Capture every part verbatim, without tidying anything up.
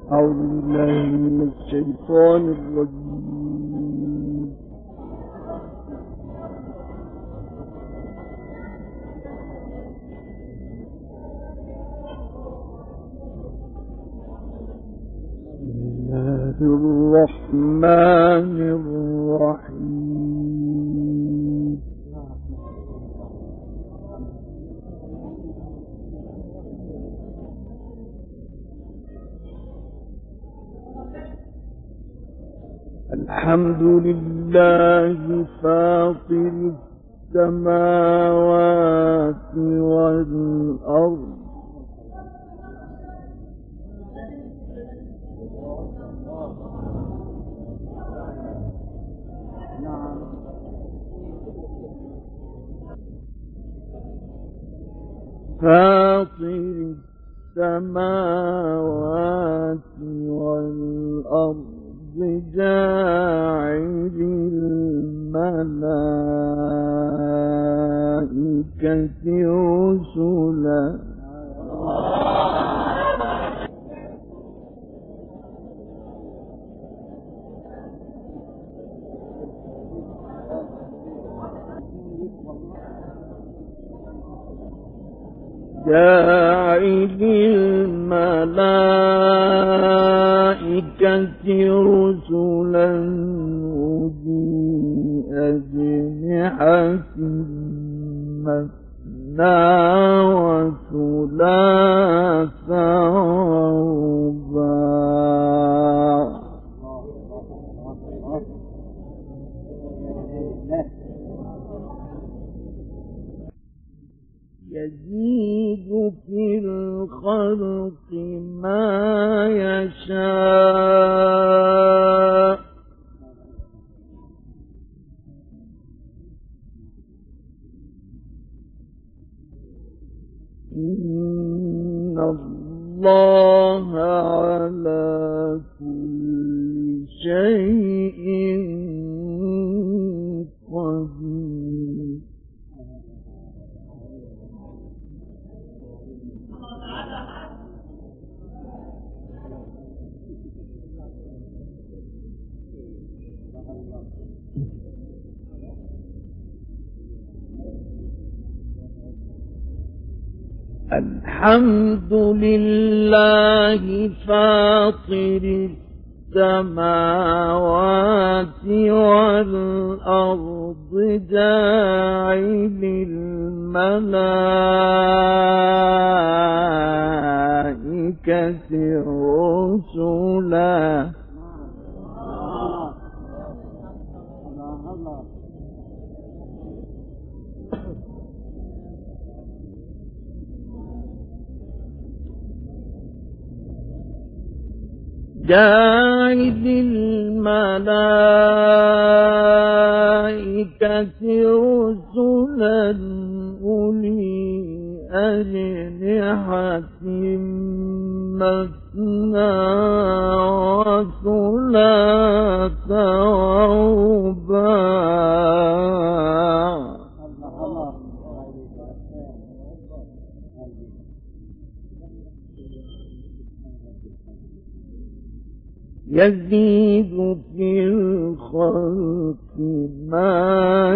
أعوذ بالله من الشيطان الرجيم. بسم الله الرحمن الرحيم. الحمد لله فاطر السماوات والأرض فاطر السماوات والأرض جاعل الملائكة رسلا جاعل الملائكة رسلا أولي أجنحة مثنى وثلاث ورباع يزيد في الخلق ما يشاء إن الله على كل شيء قدير. الحمد لله فاطر السماوات والأرض جاعل الملائكة رسلا جاعل الملائكة رسلا أولي أجنحة مثنى وثلاث ورباع يزيد في الخلق ما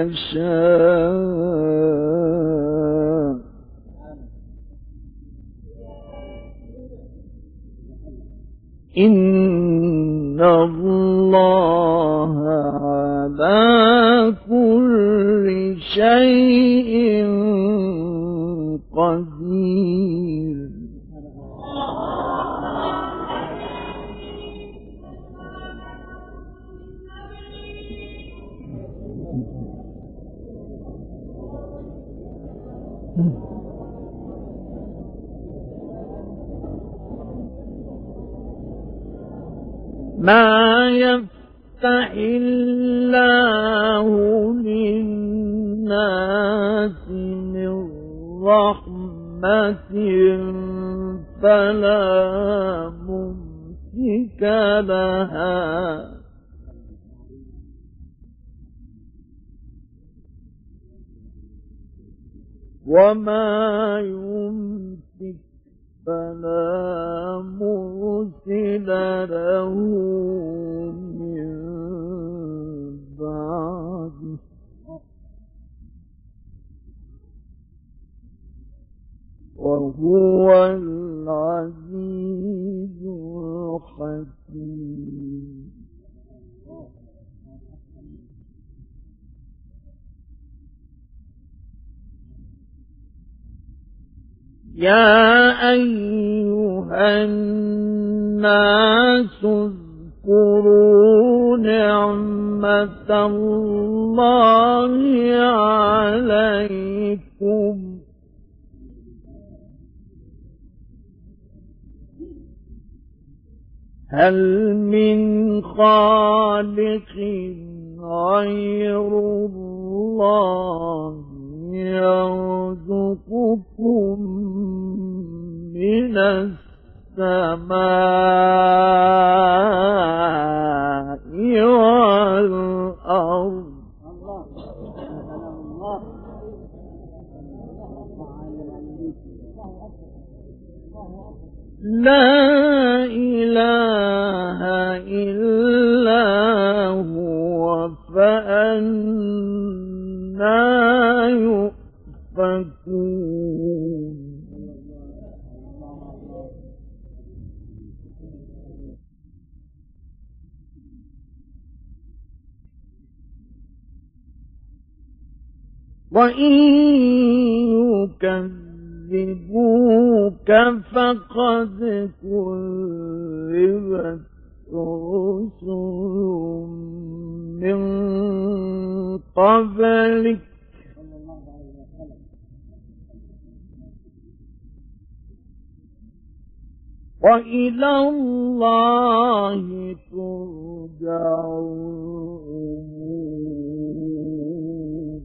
يشاء إن الله على كل شيء قدير. ما يفتح الله للناس من رحمة فلا ممسك لها وما يمسك فلا مرسل له من بعده وهو العزيز الحكيم. يا أيها الناس اذكروا نعمة الله عليكم هل من خالق غير الله يرزقكم من السماء والأرض لا إله إلا هو فأنى يؤفكون. وإن يكذبوك فقد كذبت رسل من قبلك وإلى الله ترجع الأمور.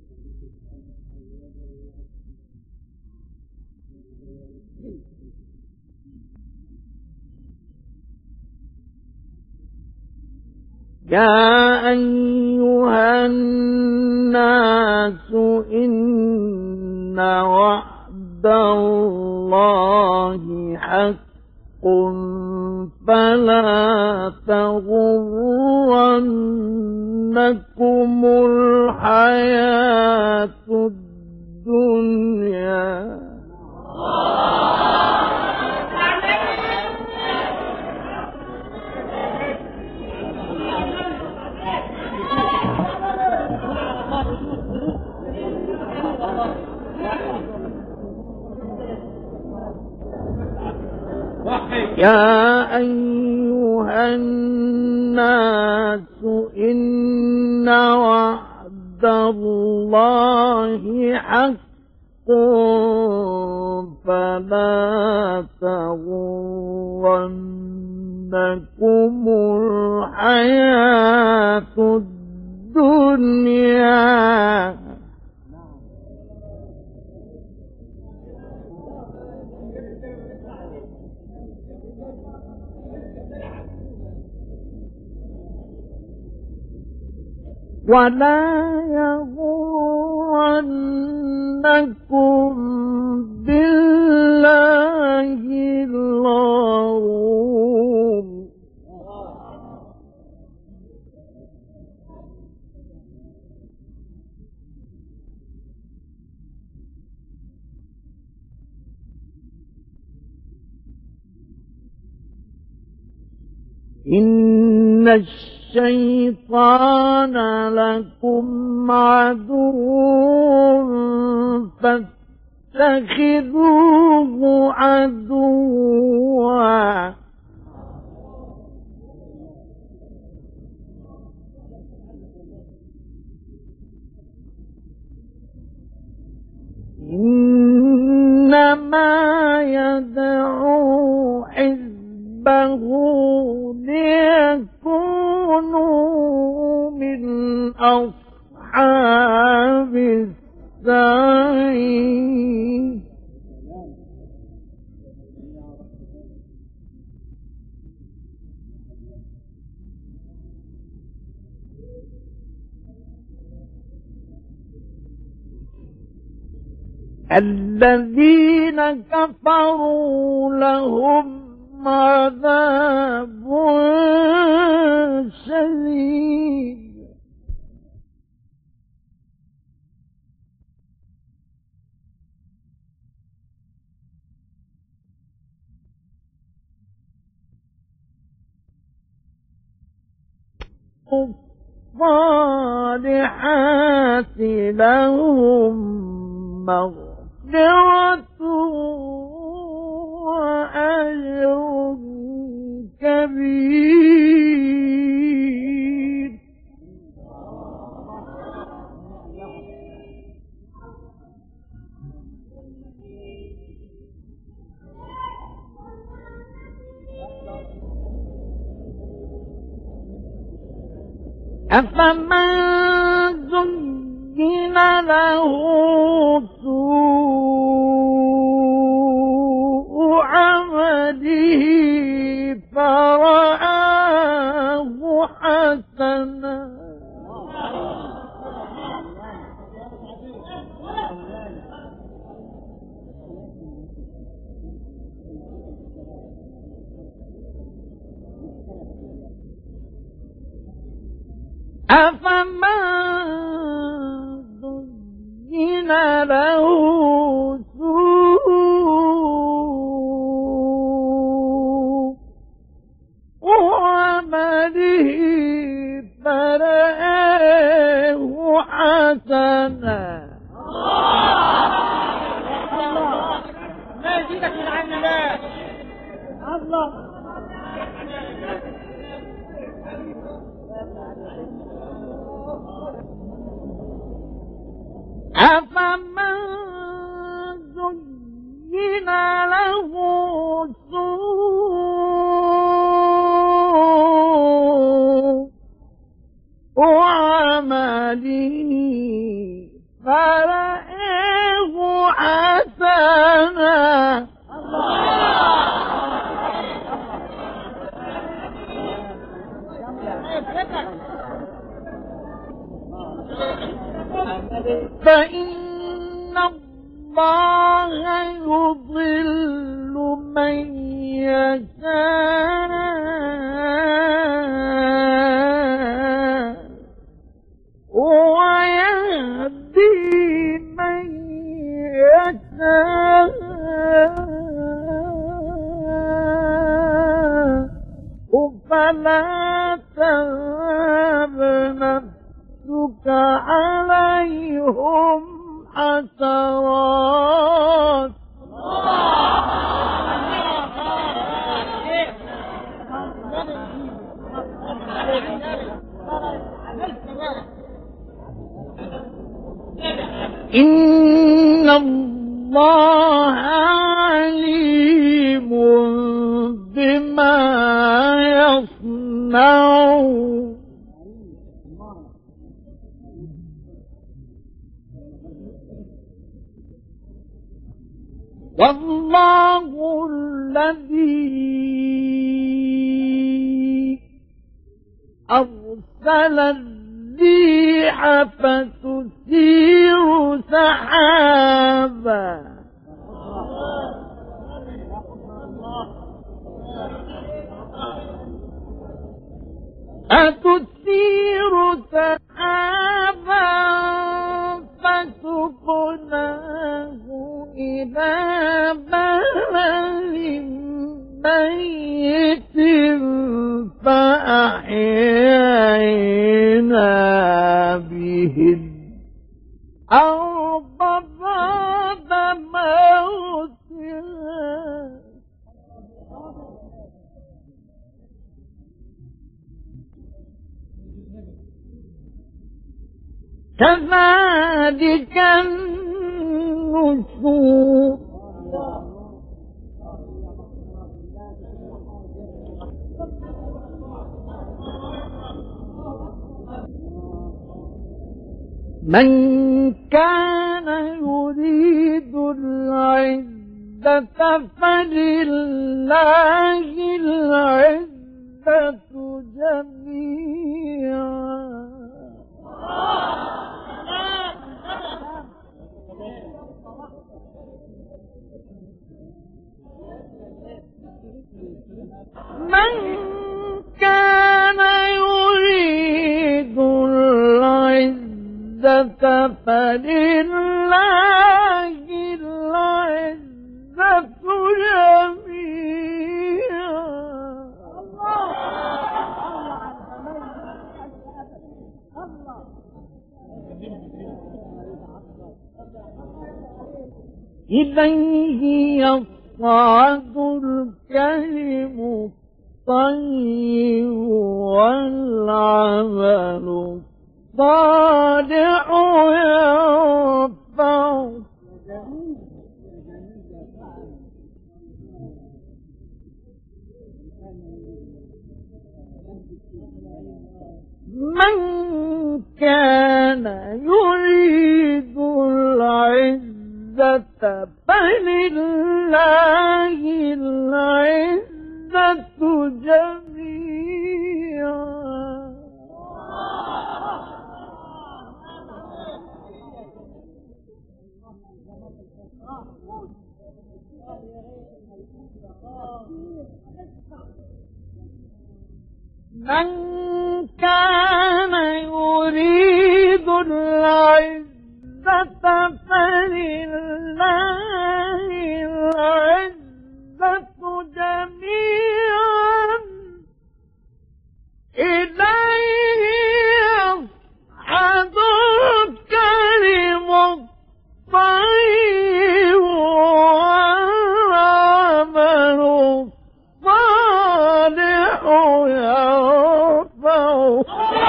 يا أيها الناس إن وعد الله حق فلا تغرنكم الحياة الدنيا يا أيها الناس إن وعد الله حق فلا تغرنكم الحياة الدنيا ولا يغرنكم بالله الغرور إن الشيطان لكم عدو فاتخذوه عدوا إنما يدعو حزبه ليكونوا من أصحاب السعير الذين كفروا لهم عذاب الصالحات لهم مغفرة وأجر كبير. أفمن زين له سوء عمله فرآه حسنا أفمن زين له سوء عمله فرآه حسنا ما يزيدك من عنا الله. أفمن زين له سوء عمله فرآه حسنا فإن الله يضل من يشاء ويهدي من يشاء فلا تذهب نفسك عليهم حسرات إن الله عليم بما يصنعون. والله الذي أرسل الريح فتثير سحابا فتثير سحابا فسقناه إلى بلد ميت فأحيينا به الأرض بعد موتها كذلك النشور. من كان يريد العزة فلله العزة جميعا من كان يريد العزة فلله العزة جميعا إليه يصعد الكلم الطيب والعمل الصالح يرفعه. من كان يريد العزة فلله العزة جميعا. من كان يريد العزة فلله العزة جميعا إليه يصعد الكلم الطيب والعمل الصالح يرفعه.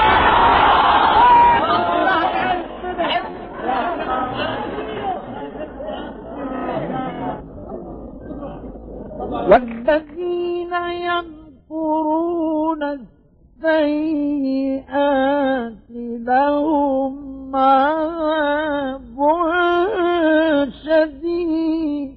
والذين يمكرون السيئات لهم عذاب شديد.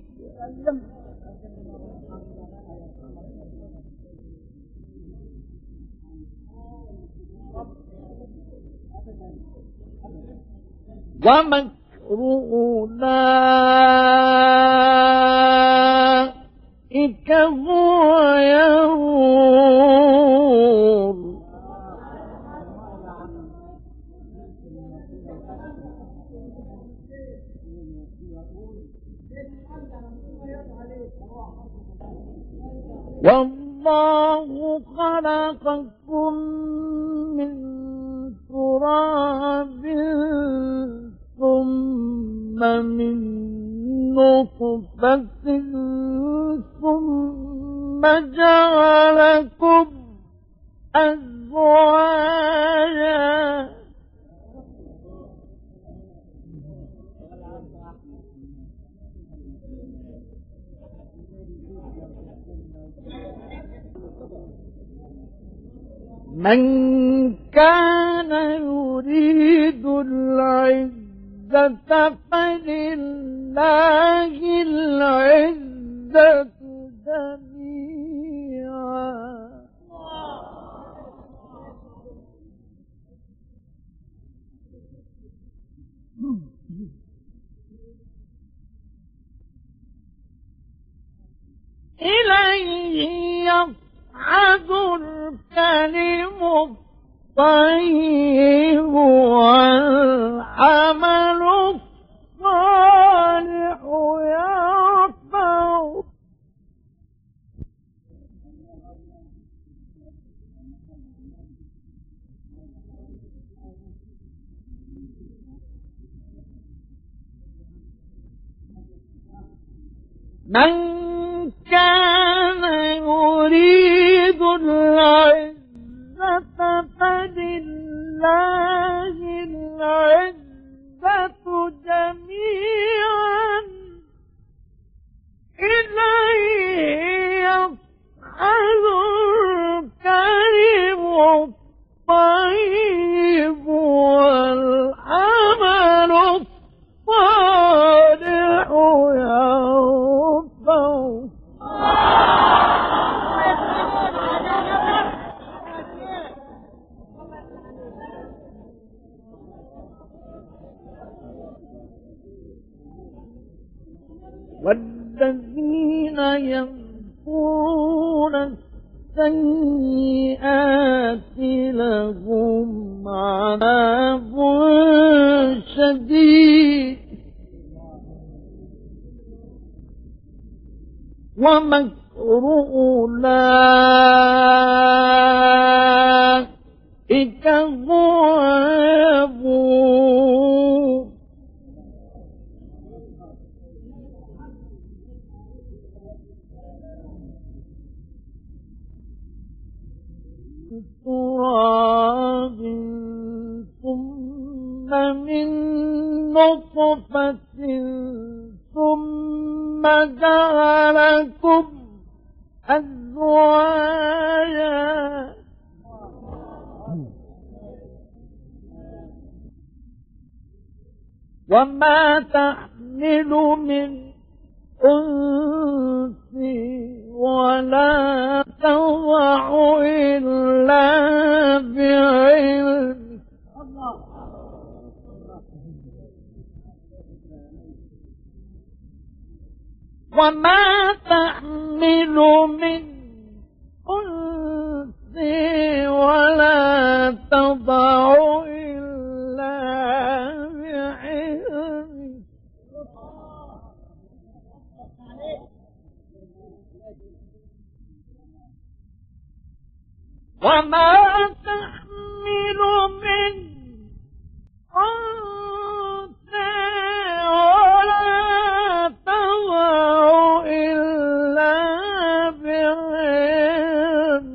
ومكر أولئك هو يبور. والله خلقكم من تراب ثم من نطفة ثم جعلكم أزواجا. من كان يريد العزة فلله العزة جميعا. إليه يصعد الكلم الطيب والعمل الصالح يرفعه. من كان يريد العزة فلله العزة جميعا إليه يصعد الكلم الطيب والعمل الصالح يرفعه. والذين يمكرون السيئات لهم عذاب شديد. ومكر أولئك هو يبور. تراب ثم من نطفة ثم جعلكم أزواجا وما تحمل من أنثى ولا تضع إلا بعلم وما تحمل من أنثى ولا تضع إلا بعلم وما تحمل من أنثى ولا تضع إلا بعلم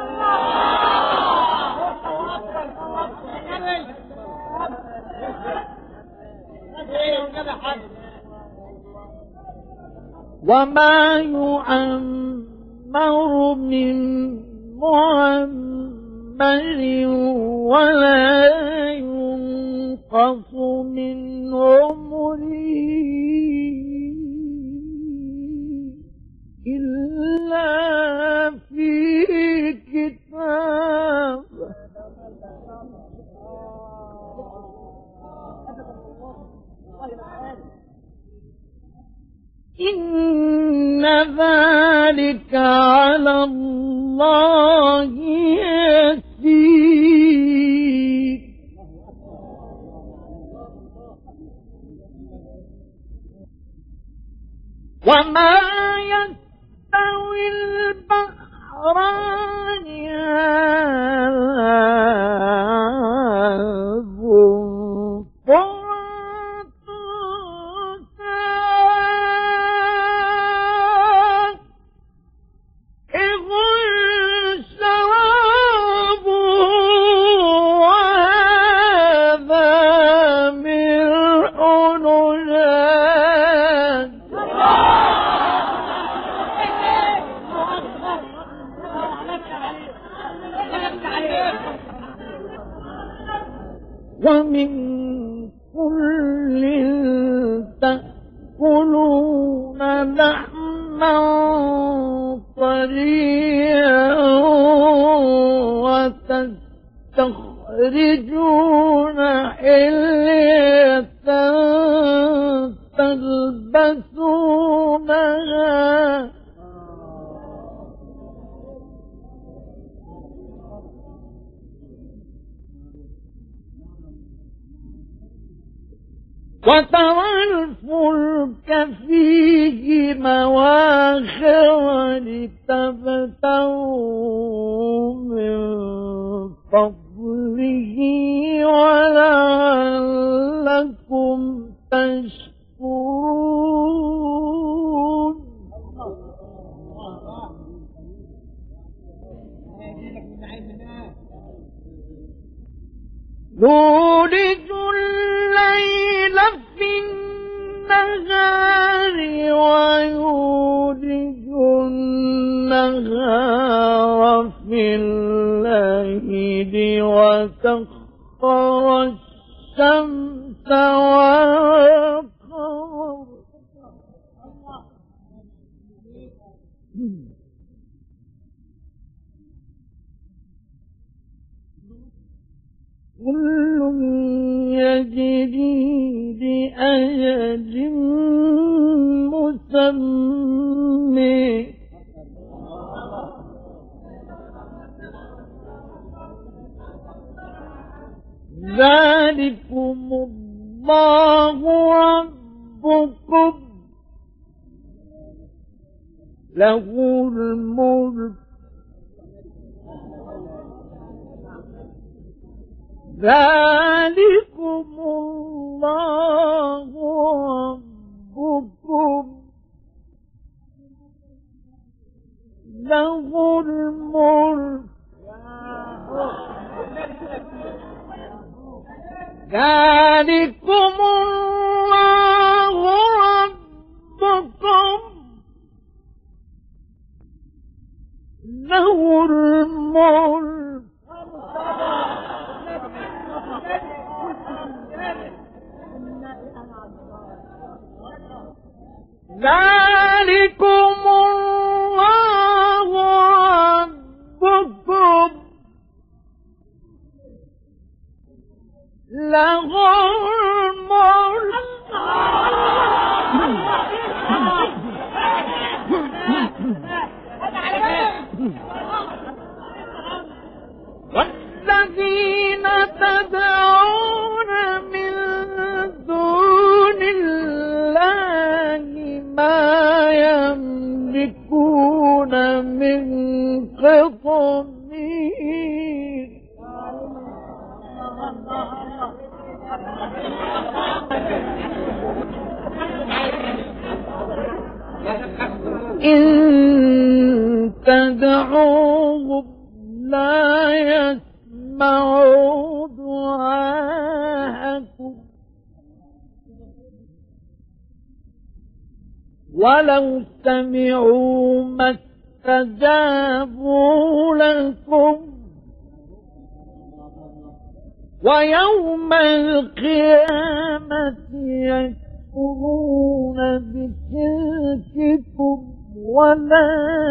وما يعمر من معمر ولا ينقص من عمره إلا في كتاب إن ذلك على الله يسير وما يستوي البحران ومن كل تأكلون لحما طريا وتستخرجون حلية تلبسونها وترى الفلك فيه مواخر لتبتغوا من فضله ولعلكم تشكرون يولج الليل في النهار ويولج النهار في الليل وسخر الشمس والقمر كل يجري لأجل مسمى ذلكم الله ربكم له الملك ذلكم الله ربكم له الملك ذلكم الله ربكم له الملك ذلكم الله ربكم له الملك والذين تدعون من دون الله ما يملكون من قطمير إن تدعوهم لا يسمعوا دعاءكم ولو سمعوا ما استجابوا لكم ويوم القيامة يكفرون بشرككم ولا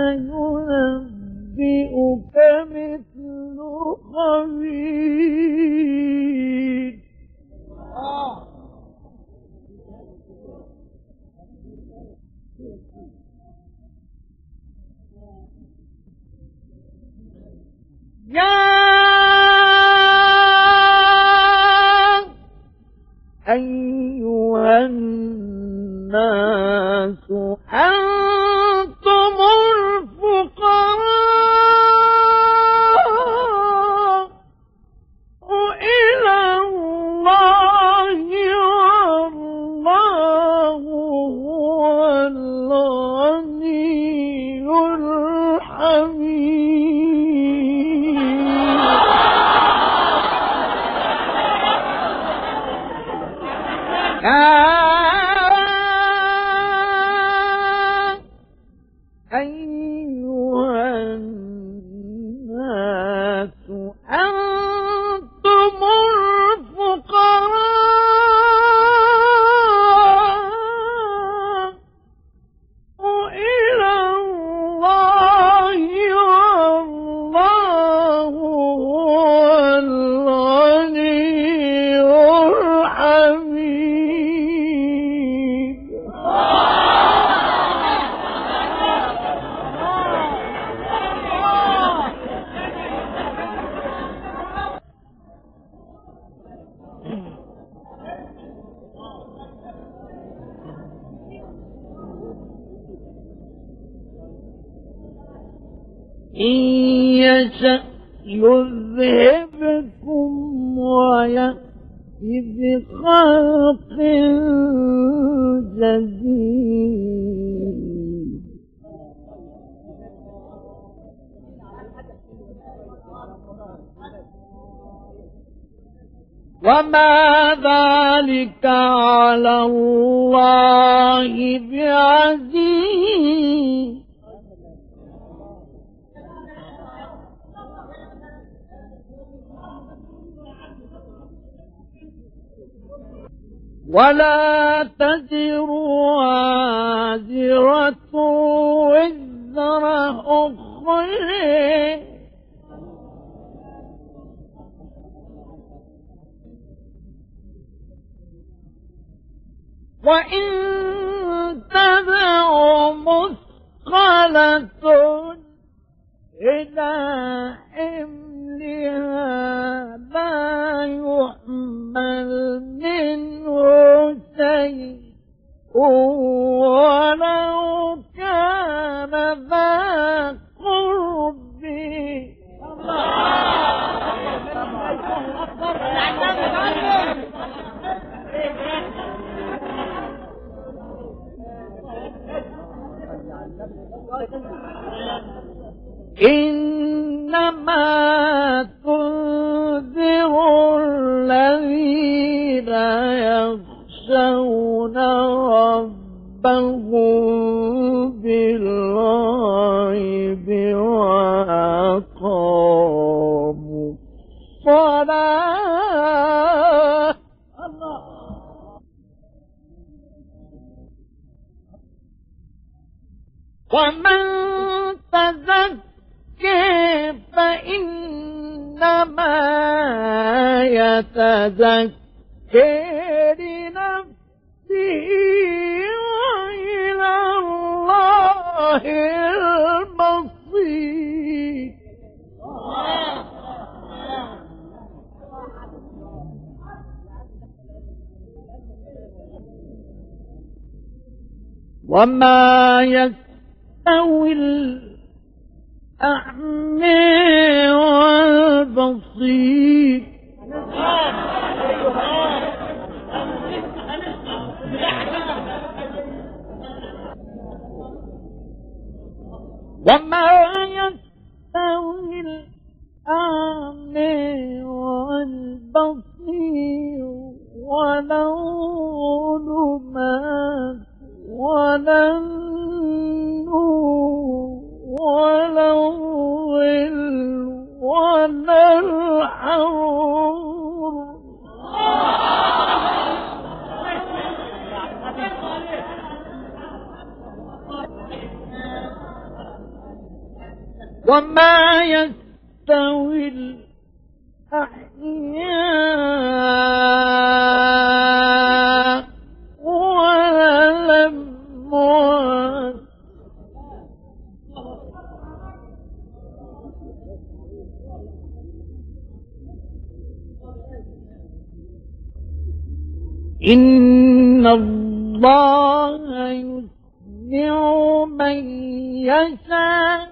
ينبئك مثل خبير. يا أيها الناس أنتم الفقراء إلى الله والله هو الغني الحميد. أيها الناس أنتم الفقراء إلى الله والله هو الغني الحميد. إن يشأ يذهبكم ويأتي بخلق جديد وما ذلك على الله بعزيز. ولا تزر وازرة وزر أخرى وإن تدع مثقلة إلى حملها لا يحمل منه شيء ولو كان ذا قرب. إنما تنذر الذين الصلاة. الله. ومن تزكى فإنما يتزكى لنفسه وإلى الله المصير. وما يستوي الأعمى والبصير وما يستوي الأعمى والبصير ولا الظلمات ولا النور ولا الظل ولا الحرور. وما يستوي الأحياء ولا الأموات إن الله يسمع من يشاء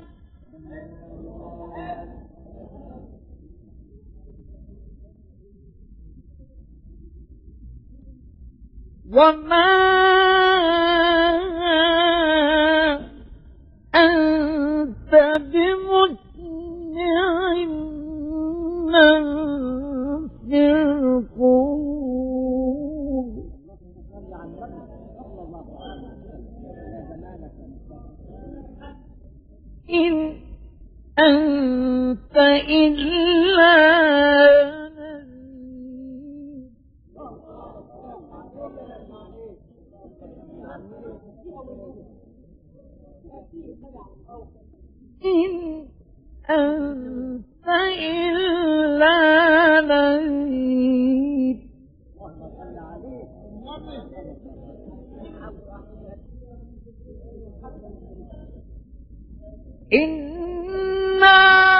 وما أنت بمسمع من في القبور إن أنت إلا إن أنت إلا نذير. إنا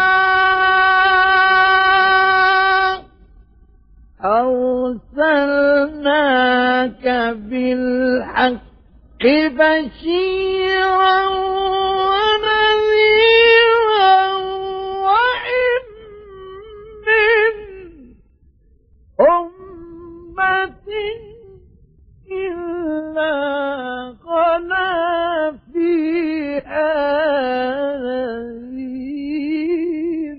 أرسلناك بالحق بشيرا ونذيرا وإن من أمة إلا خلا فيها نذير.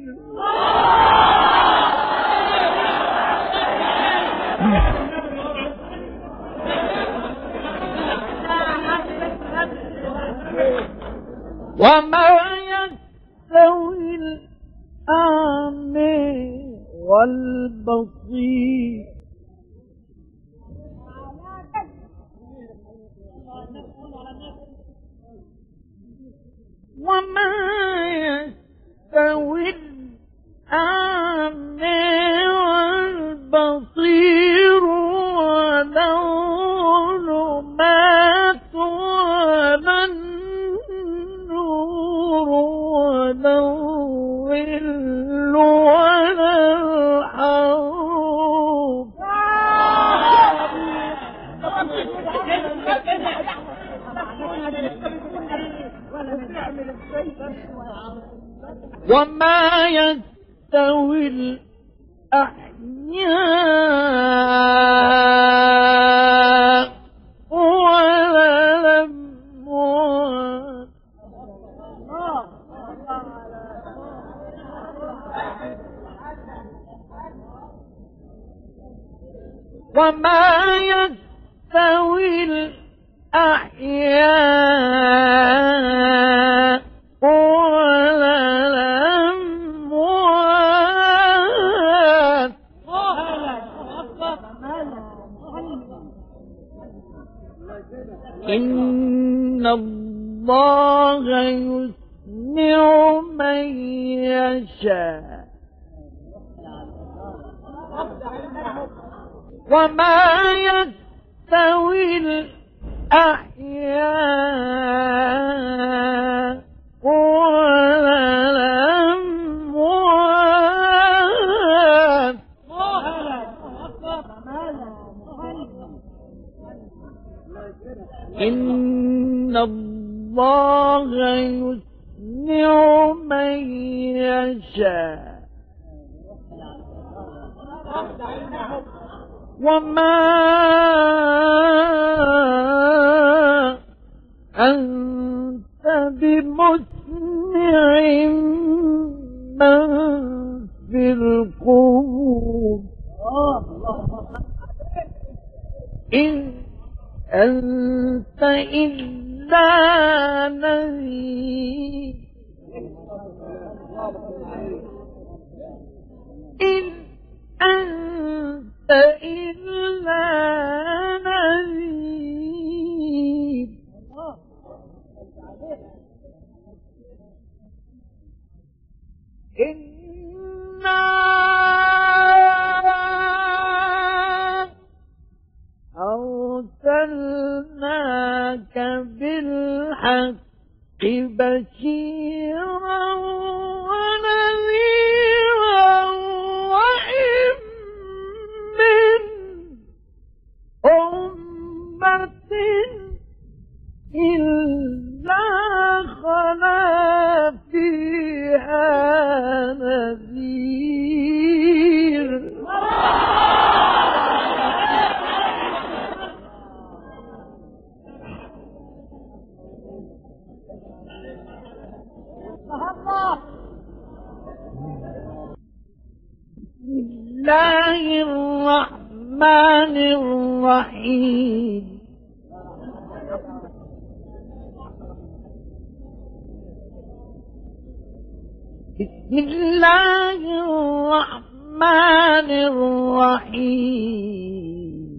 وما يستوي الأعمى والبصير وما يستوي الأعمى والبصير ولا الظلمات ولا النور ولا الظل ولا الحرور. وما يستوي الأحياء ولا الأموات وما يستوي الأحياء ولا الأموات إن الله يسمع من يشاء وما يستوي الأحياء ولا الأموات إن الله يسمع من يشاء وما أنت بمسمع من في القبور إن أنت إلا نذير إن أنت إلا نذير إنا أرسلناك بالحق بشيرا ونذيرا وإن من أمة إلا خلا فيها نذير بسم الله الرحمن الرحيم بسم الله الرحمن الرحيم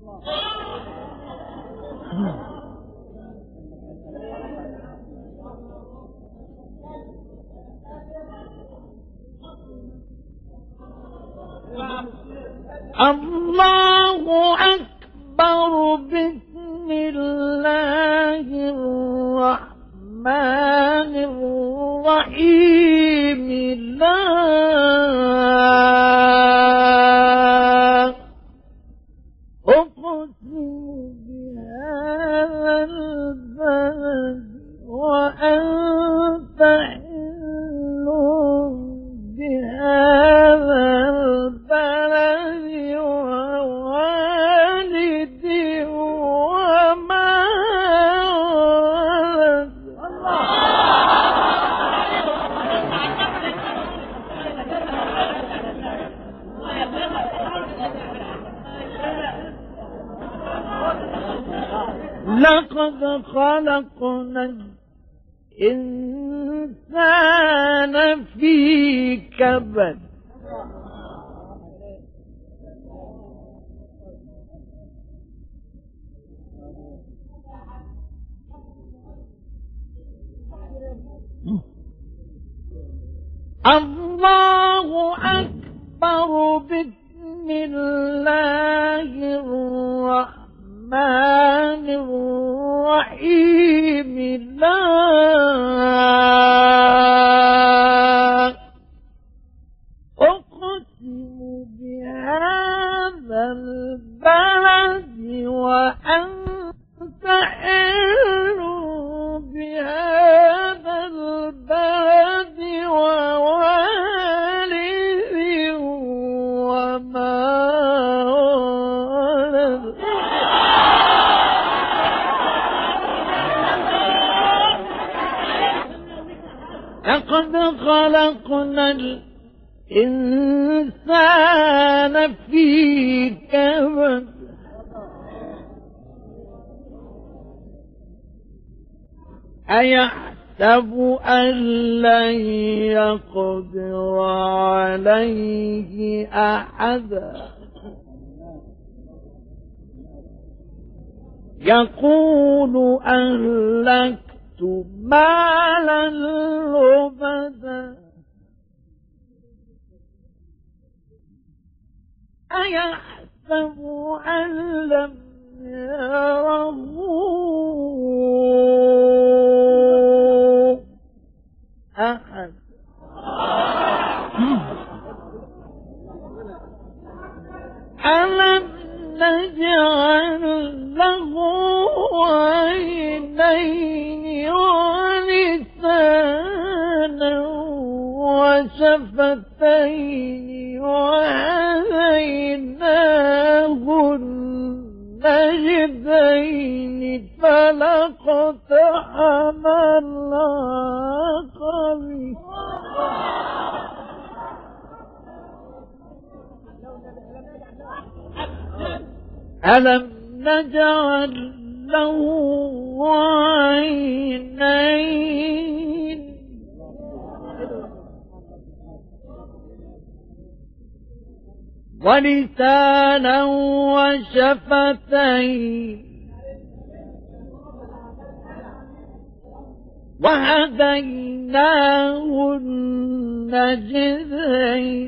الله أكبر بسم الله الرحمن الرحيم لا أقسم بهذا البلد وأنت حل بهذا البلد ووالد وما لقد خلقنا الإنسان في كبد الله أكبر بسم الله الرحمن الرحيم لا أقسم بهذا البلد وأنت حل بهذا البلد ووالد وما ولد لقد خلقنا الإنسان في كبد أيحسب أن لن يقدر عليه أحد يقول أهلكت مالا لبدا أيحسب أن لم يره أحد ألم نجعل له عينين ولسانا وشفتين وهديناه النجدين فلاقتحم العقبة ألم نجعل له عينين ولسانا وشفتين وهديناه النجدين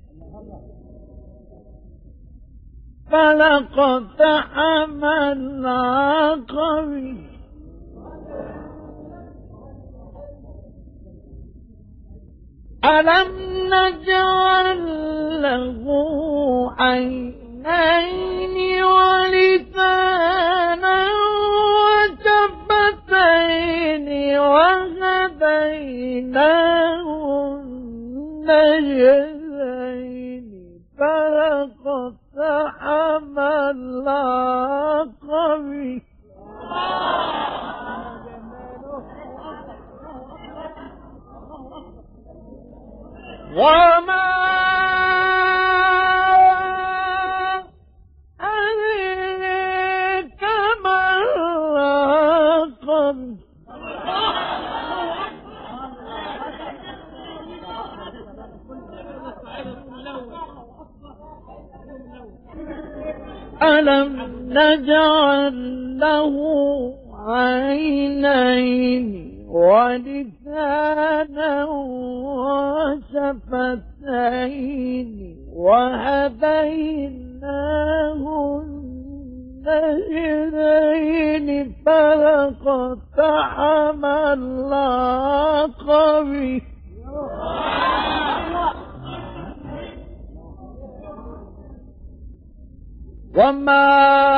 فلاقتحم العقبة ألم نجعل له عينين ولسانا وشفتين وهديناه النجدين فلاقتحم العقبة وما أدريك ما العقبة ألم نجعل له عينين ولسانا وشفتين وهديناه النجدين فلاقتحم العقبة وما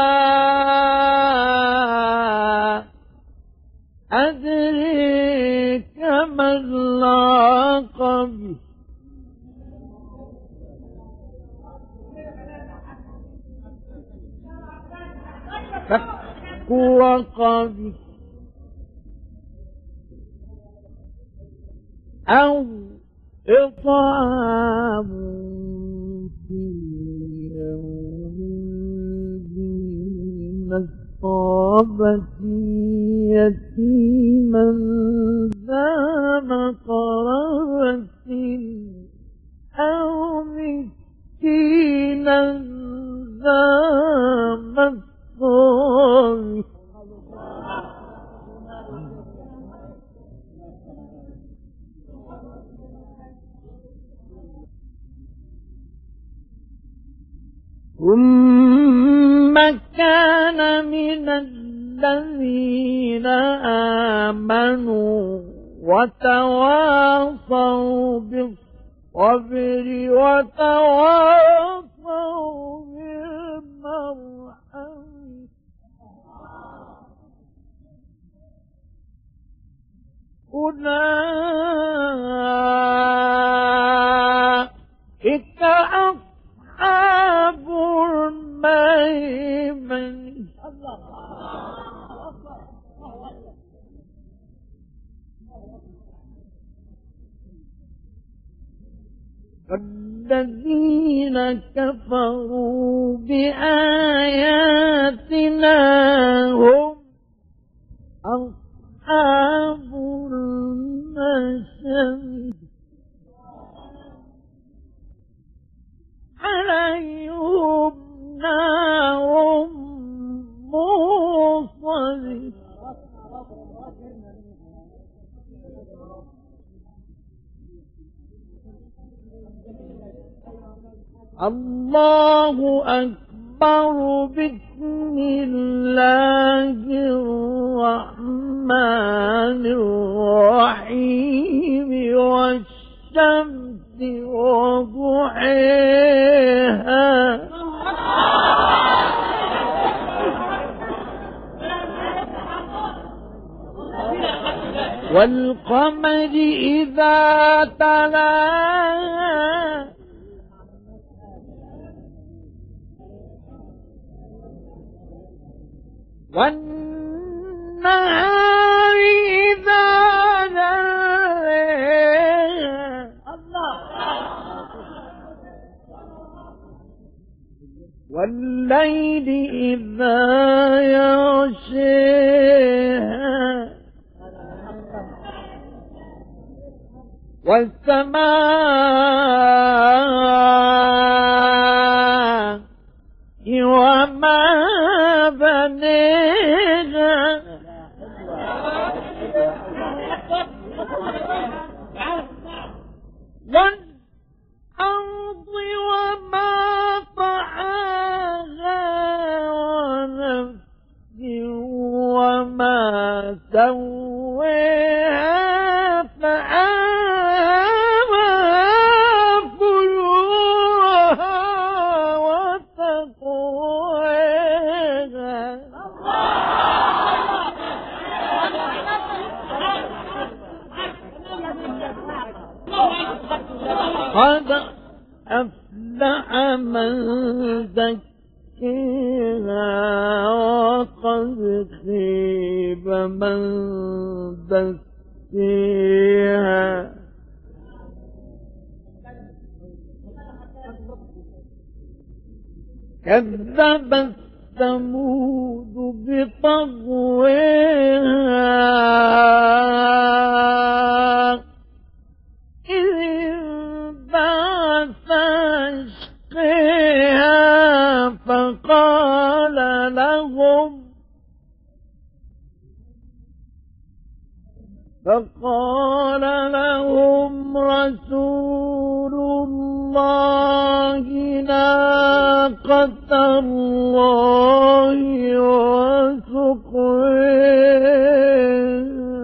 أدريك ما العقبة فك رقبة أو إطعام في يوم ذي مسغبة يتيما ذا مقربة أو مسكينا ذا مسغبة ثم كان من الذين آمنوا وتواصوا بالصبر وتواصوا بالمرحمة أولئك أصحاب الميمنة والذين كفروا بآياتنا هم أصحاب المشأمة عليهم نار موصدة الله أكبر. بسم الله الرحمن الرحيم. والشمس وضحيها والقمر إذا تلاها والنهار إذا جلاها والليل إذا يغشاها والسماء وما بنيها والأرض وما طحاها ونفس وما سواها قد أفلح من زكاها وقد خيب من دساها كذبت ثمود بطغواها إذ انبعث أشقاها فقال لهم فقال لهم رسول الله ناقة الله وسقياها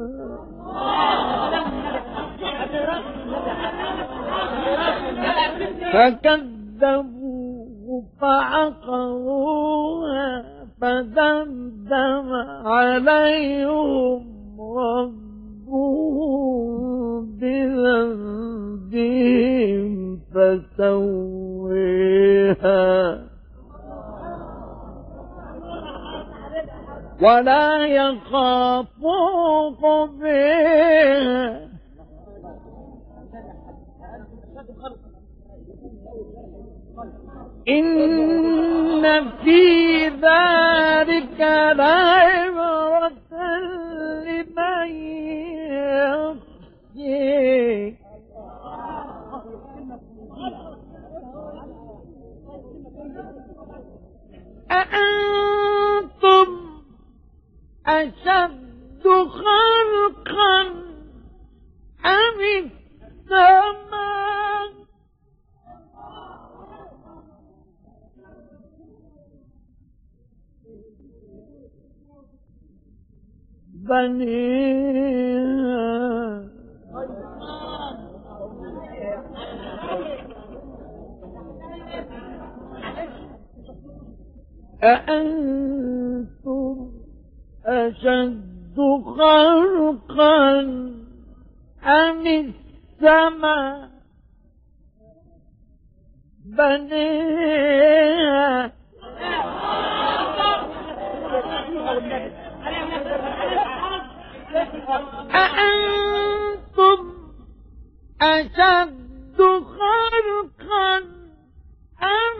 فكذبوه فعقروها فدمدم عليهم ربهم بذنبهم فسويها ولا يخاف عقباها إن في ذلك لعبرة لمن يخشى أأنتم أشد خلقا أم السماء بنيها أأنتم أشد خلقا أم السماء بنيها أأنتم أشد خلقا أم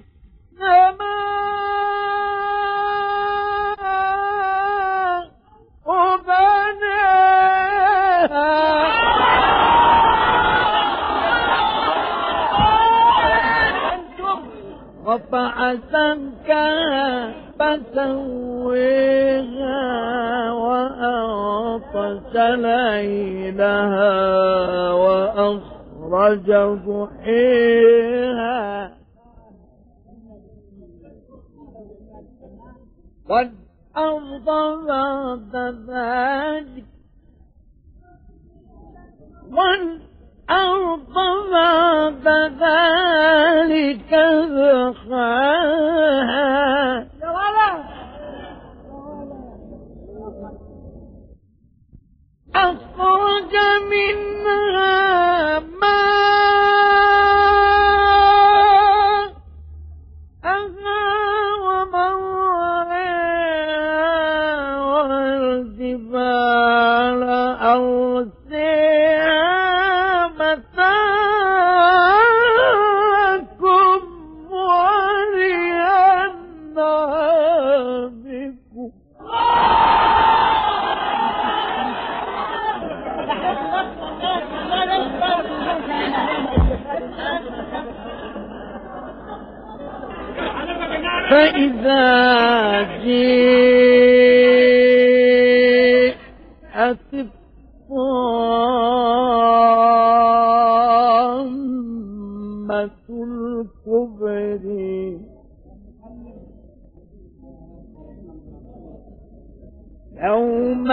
السماء بنيها رفع سمكها فسويها وأغطش ليلها وأخرج ضحيها والأرض بعد ذلك والأرض بعد ذلك دحاها أخرج منها ماءها ومرعاها والجبال أرساها متاعكم ولأنعامكم فإذا جاءت الطامة الكبرى يوم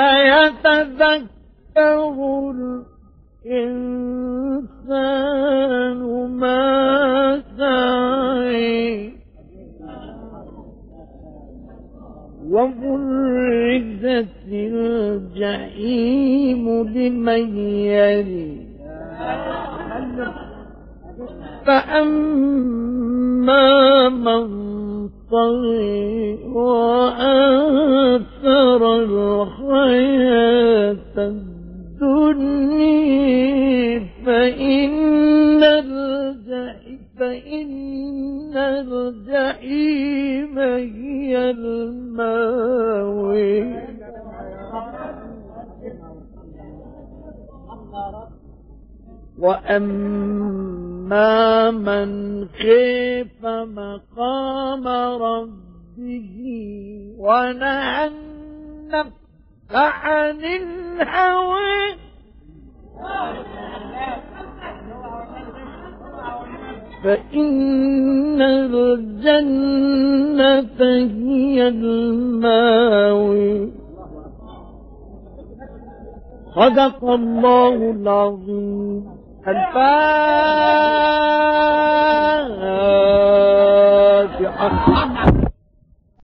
يتذكر الإنسان ما سعى وبرزت الجحيم لمن يرى فأما من طغى وآثر الحياة الدنيا فإن الجحيم فإن الجحيم هي المأوى وأما من خاف مقام ربه ونهى النفس عن الهوى فإن الجنة هي المأوى صدق الله العظيم. الفاتحة.